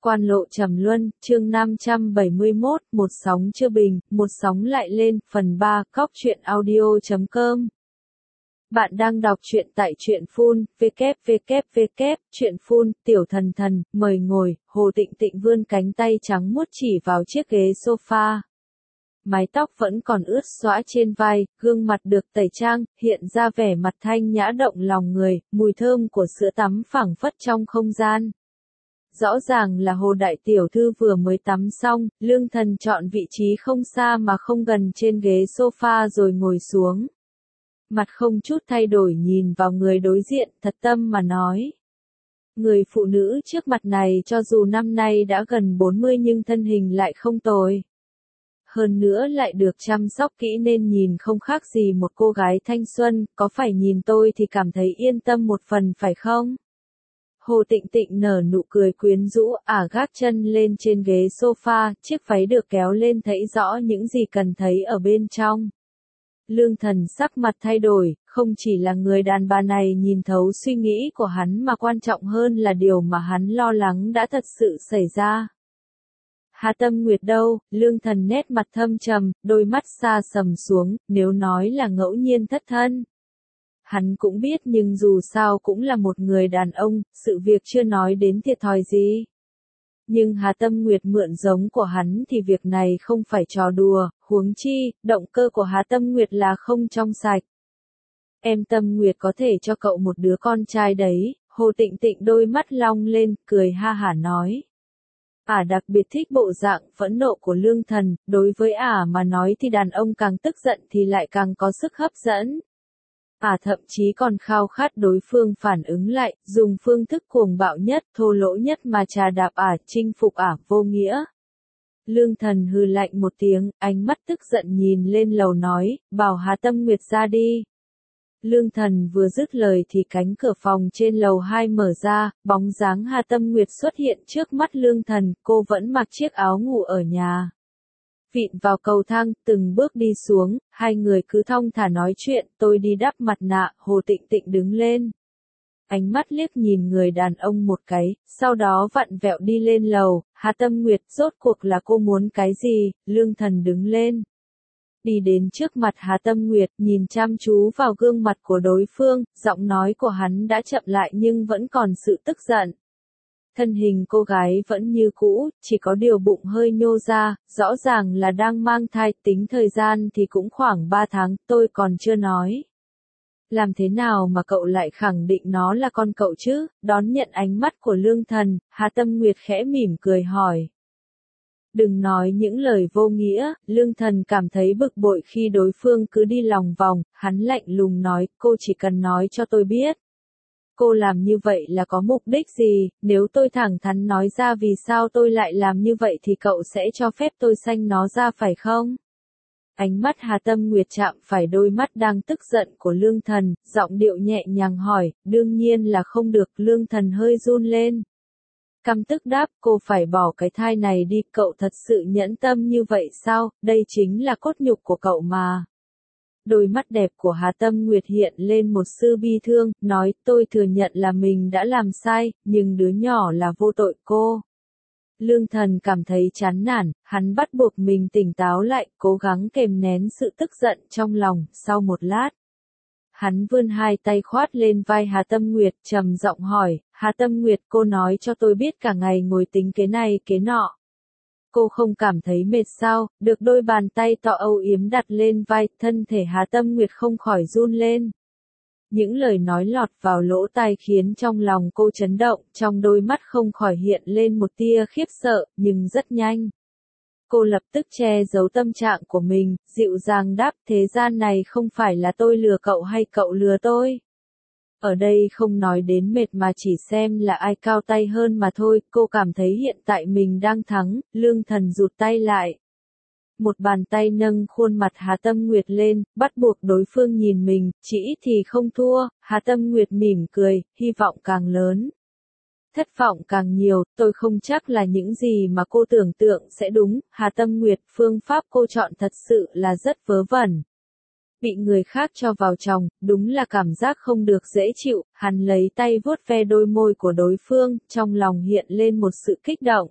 Quan lộ trầm luân, chương 571, một sóng chưa bình, một sóng lại lên, phần 3, cóc truyện audio.com. Bạn đang đọc truyện tại truyện phun, www, truyện phun, tiểu thần thần, mời ngồi, Hồ Tịnh Tịnh vươn cánh tay trắng muốt chỉ vào chiếc ghế sofa. Mái tóc vẫn còn ướt xõa trên vai, gương mặt được tẩy trang, hiện ra vẻ mặt thanh nhã động lòng người, mùi thơm của sữa tắm phảng phất trong không gian. Rõ ràng là Hồ Đại Tiểu Thư vừa mới tắm xong, Lương Thần chọn vị trí không xa mà không gần trên ghế sofa rồi ngồi xuống. Mặt không chút thay đổi nhìn vào người đối diện, thật tâm mà nói. Người phụ nữ trước mặt này cho dù năm nay đã gần 40 nhưng thân hình lại không tồi. Hơn nữa lại được chăm sóc kỹ nên nhìn không khác gì một cô gái thanh xuân, có phải nhìn tôi thì cảm thấy yên tâm một phần phải không? Hồ Tịnh Tịnh nở nụ cười quyến rũ, gác chân lên trên ghế sofa, chiếc váy được kéo lên thấy rõ những gì cần thấy ở bên trong. Lương Thần sắc mặt thay đổi, không chỉ là người đàn bà này nhìn thấu suy nghĩ của hắn mà quan trọng hơn là điều mà hắn lo lắng đã thật sự xảy ra. Hà Tâm Nguyệt đâu? Lương Thần nét mặt thâm trầm, đôi mắt xa sầm xuống, nếu nói là ngẫu nhiên thất thân. Hắn cũng biết nhưng dù sao cũng là một người đàn ông, sự việc chưa nói đến thiệt thòi gì. Nhưng Hà Tâm Nguyệt mượn giống của hắn thì việc này không phải trò đùa, huống chi, động cơ của Hà Tâm Nguyệt là không trong sạch. Em Tâm Nguyệt có thể cho cậu một đứa con trai đấy, Hồ Tịnh Tịnh đôi mắt long lên, cười ha hả nói. Đặc biệt thích bộ dạng phẫn nộ của Lương Thần, đối với mà nói thì đàn ông càng tức giận thì lại càng có sức hấp dẫn. Thậm chí còn khao khát đối phương phản ứng lại, dùng phương thức cuồng bạo nhất, thô lỗ nhất mà trà đạp chinh phục vô nghĩa. Lương Thần hừ lạnh một tiếng, ánh mắt tức giận nhìn lên lầu nói, bảo Hà Tâm Nguyệt ra đi. Lương Thần vừa dứt lời thì cánh cửa phòng trên lầu 2 mở ra, bóng dáng Hà Tâm Nguyệt xuất hiện trước mắt Lương Thần, cô vẫn mặc chiếc áo ngủ ở nhà. Vịn vào cầu thang, từng bước đi xuống, hai người cứ thong thả nói chuyện, tôi đi đắp mặt nạ, Hồ Tịnh Tịnh đứng lên. Ánh mắt liếc nhìn người đàn ông một cái, sau đó vặn vẹo đi lên lầu, Hà Tâm Nguyệt rốt cuộc là cô muốn cái gì, Lương Thần đứng lên. Đi đến trước mặt Hà Tâm Nguyệt, nhìn chăm chú vào gương mặt của đối phương, giọng nói của hắn đã chậm lại nhưng vẫn còn sự tức giận. Thân hình cô gái vẫn như cũ, chỉ có điều bụng hơi nhô ra, rõ ràng là đang mang thai, tính thời gian thì cũng khoảng 3 tháng, tôi còn chưa nói. Làm thế nào mà cậu lại khẳng định nó là con cậu chứ? Đón nhận ánh mắt của Lương Thần, Hà Tâm Nguyệt khẽ mỉm cười hỏi. Đừng nói những lời vô nghĩa, Lương Thần cảm thấy bực bội khi đối phương cứ đi lòng vòng, hắn lạnh lùng nói, cô chỉ cần nói cho tôi biết. Cô làm như vậy là có mục đích gì, nếu tôi thẳng thắn nói ra vì sao tôi lại làm như vậy thì cậu sẽ cho phép tôi xanh nó ra phải không? Ánh mắt Hà Tâm Nguyệt chạm phải đôi mắt đang tức giận của Lương Thần, giọng điệu nhẹ nhàng hỏi, đương nhiên là không được, Lương Thần hơi run lên. Căm tức đáp, cô phải bỏ cái thai này đi, cậu thật sự nhẫn tâm như vậy sao, đây chính là cốt nhục của cậu mà. Đôi mắt đẹp của Hà Tâm Nguyệt hiện lên một sự bi thương, nói, tôi thừa nhận là mình đã làm sai, nhưng đứa nhỏ là vô tội cô. Lương Thần cảm thấy chán nản, hắn bắt buộc mình tỉnh táo lại, cố gắng kềm nén sự tức giận trong lòng, sau một lát. Hắn vươn hai tay khoát lên vai Hà Tâm Nguyệt, trầm giọng hỏi, Hà Tâm Nguyệt cô nói cho tôi biết cả ngày ngồi tính kế này kế nọ. Cô không cảm thấy mệt sao, được đôi bàn tay to âu yếm đặt lên vai, thân thể Hà Tâm Nguyệt không khỏi run lên. Những lời nói lọt vào lỗ tai khiến trong lòng cô chấn động, trong đôi mắt không khỏi hiện lên một tia khiếp sợ, nhưng rất nhanh. Cô lập tức che giấu tâm trạng của mình, dịu dàng đáp, thế gian này không phải là tôi lừa cậu hay cậu lừa tôi. Ở đây không nói đến mệt mà chỉ xem là ai cao tay hơn mà thôi, cô cảm thấy hiện tại mình đang thắng, Lương Thần rụt tay lại. Một bàn tay nâng khuôn mặt Hà Tâm Nguyệt lên, bắt buộc đối phương nhìn mình, chỉ ít thì không thua, Hà Tâm Nguyệt mỉm cười, hy vọng càng lớn. Thất vọng càng nhiều, tôi không chắc là những gì mà cô tưởng tượng sẽ đúng, Hà Tâm Nguyệt, phương pháp cô chọn thật sự là rất vớ vẩn. Bị người khác cho vào chồng, đúng là cảm giác không được dễ chịu, hắn lấy tay vuốt ve đôi môi của đối phương, trong lòng hiện lên một sự kích động.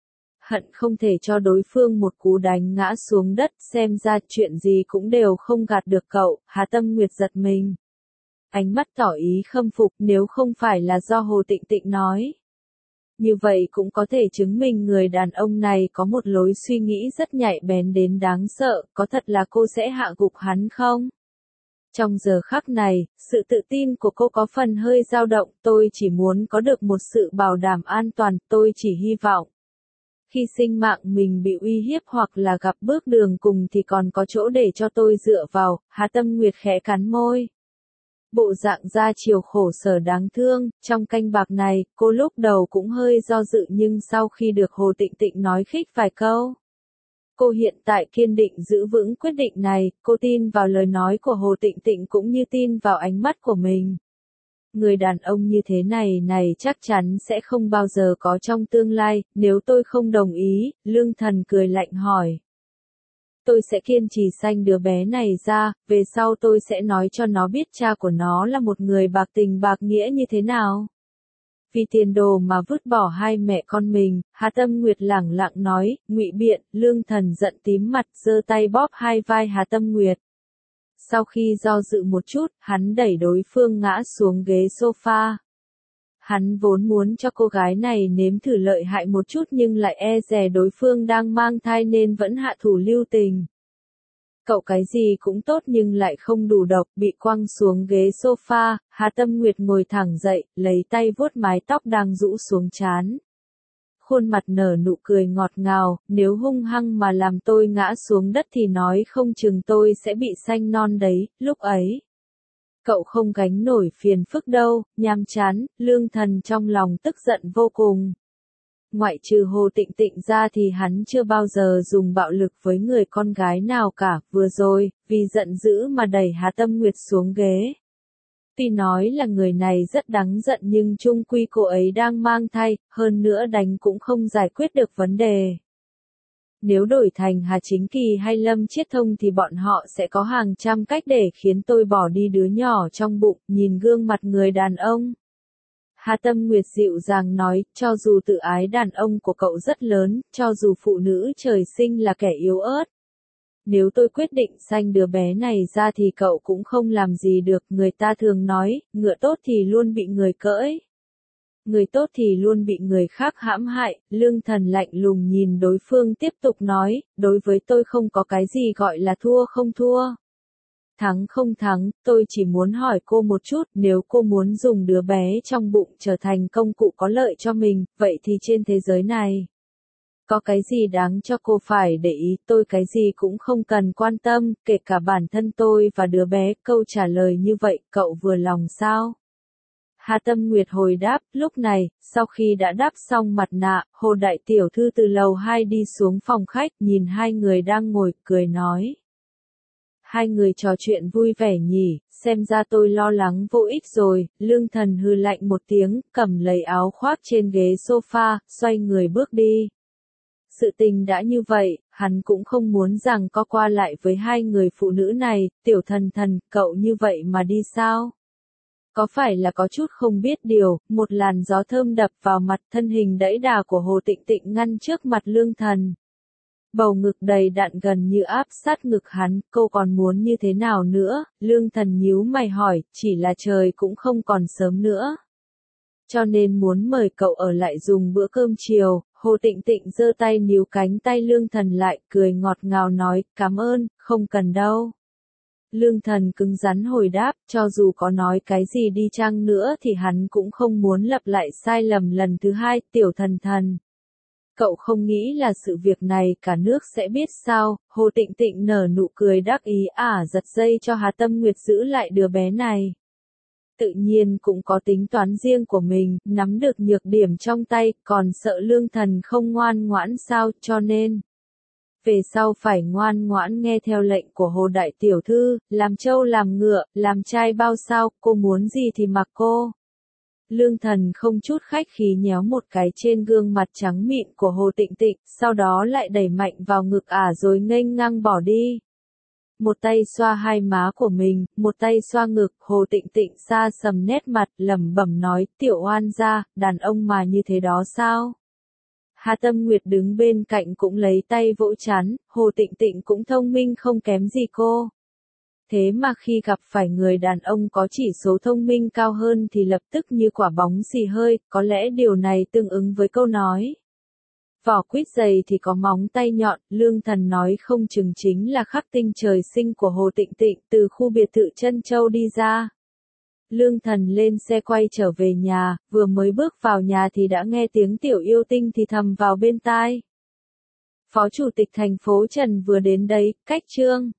Hận không thể cho đối phương một cú đánh ngã xuống đất, xem ra chuyện gì cũng đều không gạt được cậu, Hà Tâm Nguyệt giật mình. Ánh mắt tỏ ý khâm phục, nếu không phải là do Hồ Tịnh Tịnh nói. Như vậy cũng có thể chứng minh người đàn ông này có một lối suy nghĩ rất nhạy bén đến đáng sợ, có thật là cô sẽ hạ gục hắn không? Trong giờ khắc này, sự tự tin của cô có phần hơi dao động, tôi chỉ muốn có được một sự bảo đảm an toàn, tôi chỉ hy vọng. Khi sinh mạng mình bị uy hiếp hoặc là gặp bước đường cùng thì còn có chỗ để cho tôi dựa vào, Hà Tâm Nguyệt khẽ cắn môi. Bộ dạng da chiều khổ sở đáng thương, trong canh bạc này, cô lúc đầu cũng hơi do dự nhưng sau khi được Hồ Tịnh Tịnh nói khích vài câu. Cô hiện tại kiên định giữ vững quyết định này, cô tin vào lời nói của Hồ Tịnh Tịnh cũng như tin vào ánh mắt của mình. Người đàn ông như thế này chắc chắn sẽ không bao giờ có trong tương lai, nếu tôi không đồng ý, Lương Thần cười lạnh hỏi. Tôi sẽ kiên trì sanh đứa bé này ra, về sau tôi sẽ nói cho nó biết cha của nó là một người bạc tình bạc nghĩa như thế nào. Vì tiền đồ mà vứt bỏ hai mẹ con mình, Hà Tâm Nguyệt lẳng lặng nói, ngụy biện, Lương Thần giận tím mặt, giơ tay bóp hai vai Hà Tâm Nguyệt. Sau khi do dự một chút, hắn đẩy đối phương ngã xuống ghế sofa. Hắn vốn muốn cho cô gái này nếm thử lợi hại một chút nhưng lại e dè đối phương đang mang thai nên vẫn hạ thủ lưu tình. Cậu cái gì cũng tốt nhưng lại không đủ độc, bị quăng xuống ghế sofa, Hà Tâm Nguyệt ngồi thẳng dậy, lấy tay vuốt mái tóc đang rũ xuống trán. Khuôn mặt nở nụ cười ngọt ngào, nếu hung hăng mà làm tôi ngã xuống đất thì nói không chừng tôi sẽ bị sanh non đấy, lúc ấy. Cậu không gánh nổi phiền phức đâu, nhàm chán, Lương Thần trong lòng tức giận vô cùng. Ngoại trừ Hồ Tịnh Tịnh ra thì hắn chưa bao giờ dùng bạo lực với người con gái nào cả, vừa rồi, vì giận dữ mà đẩy Hà Tâm Nguyệt xuống ghế. Tuy nói là người này rất đáng giận nhưng chung quy cô ấy đang mang thai, hơn nữa đánh cũng không giải quyết được vấn đề. Nếu đổi thành Hà Chính Kỳ hay Lâm Chiết Thông thì bọn họ sẽ có hàng trăm cách để khiến tôi bỏ đi đứa nhỏ trong bụng, nhìn gương mặt người đàn ông. Hà Tâm Nguyệt dịu dàng nói, cho dù tự ái đàn ông của cậu rất lớn, cho dù phụ nữ trời sinh là kẻ yếu ớt. Nếu tôi quyết định sanh đứa bé này ra thì cậu cũng không làm gì được, người ta thường nói, ngựa tốt thì luôn bị người cưỡi. Người tốt thì luôn bị người khác hãm hại, Lương Thần lạnh lùng nhìn đối phương tiếp tục nói, đối với tôi không có cái gì gọi là thua không thua. Thắng không thắng, tôi chỉ muốn hỏi cô một chút, nếu cô muốn dùng đứa bé trong bụng trở thành công cụ có lợi cho mình, vậy thì trên thế giới này, có cái gì đáng cho cô phải để ý, tôi cái gì cũng không cần quan tâm, kể cả bản thân tôi và đứa bé, câu trả lời như vậy, cậu vừa lòng sao? Hà Tâm Nguyệt hồi đáp, lúc này, sau khi đã đáp xong mặt nạ, Hồ Đại Tiểu Thư từ lầu 2 đi xuống phòng khách, nhìn hai người đang ngồi, cười nói. Hai người trò chuyện vui vẻ nhỉ, xem ra tôi lo lắng vô ích rồi, Lương Thần hừ lạnh một tiếng, cầm lấy áo khoác trên ghế sofa, xoay người bước đi. Sự tình đã như vậy, hắn cũng không muốn rằng có qua lại với hai người phụ nữ này, Tiểu Thần Thần, cậu như vậy mà đi sao? Có phải là có chút không biết điều, một làn gió thơm đập vào mặt, thân hình đẫy đà của Hồ Tịnh Tịnh ngăn trước mặt Lương Thần. Bầu ngực đầy đặn gần như áp sát ngực hắn, cô còn muốn như thế nào nữa, Lương Thần nhíu mày hỏi, chỉ là trời cũng không còn sớm nữa. Cho nên muốn mời cậu ở lại dùng bữa cơm chiều, Hồ Tịnh Tịnh giơ tay níu cánh tay Lương Thần lại, cười ngọt ngào nói, cảm ơn, không cần đâu. Lương Thần cứng rắn hồi đáp, cho dù có nói cái gì đi chăng nữa thì hắn cũng không muốn lặp lại sai lầm lần thứ hai, Tiểu Thần Thần. Cậu không nghĩ là sự việc này cả nước sẽ biết sao, Hồ Tịnh Tịnh nở nụ cười đắc ý giật dây cho Hà Tâm Nguyệt giữ lại đứa bé này. Tự nhiên cũng có tính toán riêng của mình, nắm được nhược điểm trong tay, còn sợ Lương Thần không ngoan ngoãn sao, cho nên. Về sau phải ngoan ngoãn nghe theo lệnh của Hồ Đại Tiểu Thư, làm trâu làm ngựa, làm trai bao sao, cô muốn gì thì mặc cô. Lương Thần không chút khách khí nhéo một cái trên gương mặt trắng mịn của Hồ Tịnh Tịnh, sau đó lại đẩy mạnh vào ngực rồi nghênh ngang bỏ đi. một tay xoa hai má của mình, một tay xoa ngực, Hồ Tịnh Tịnh xa sầm nét mặt, lẩm bẩm nói, tiểu oan gia, đàn ông mà như thế đó sao? Hà Tâm Nguyệt đứng bên cạnh cũng lấy tay vỗ chán, Hồ Tịnh Tịnh cũng thông minh không kém gì cô. Thế mà khi gặp phải người đàn ông có chỉ số thông minh cao hơn thì lập tức như quả bóng xì hơi, có lẽ điều này tương ứng với câu nói. Vỏ quýt dày thì có móng tay nhọn, Lương Thần nói không chừng chính là khắc tinh trời sinh của Hồ Tịnh Tịnh từ khu biệt thự Trân Châu đi ra. Lương Thần lên xe quay trở về nhà, vừa mới bước vào nhà thì đã nghe tiếng Tiểu Yêu Tinh thì thầm vào bên tai. Phó Chủ tịch thành phố Trần vừa đến đấy, cách Trương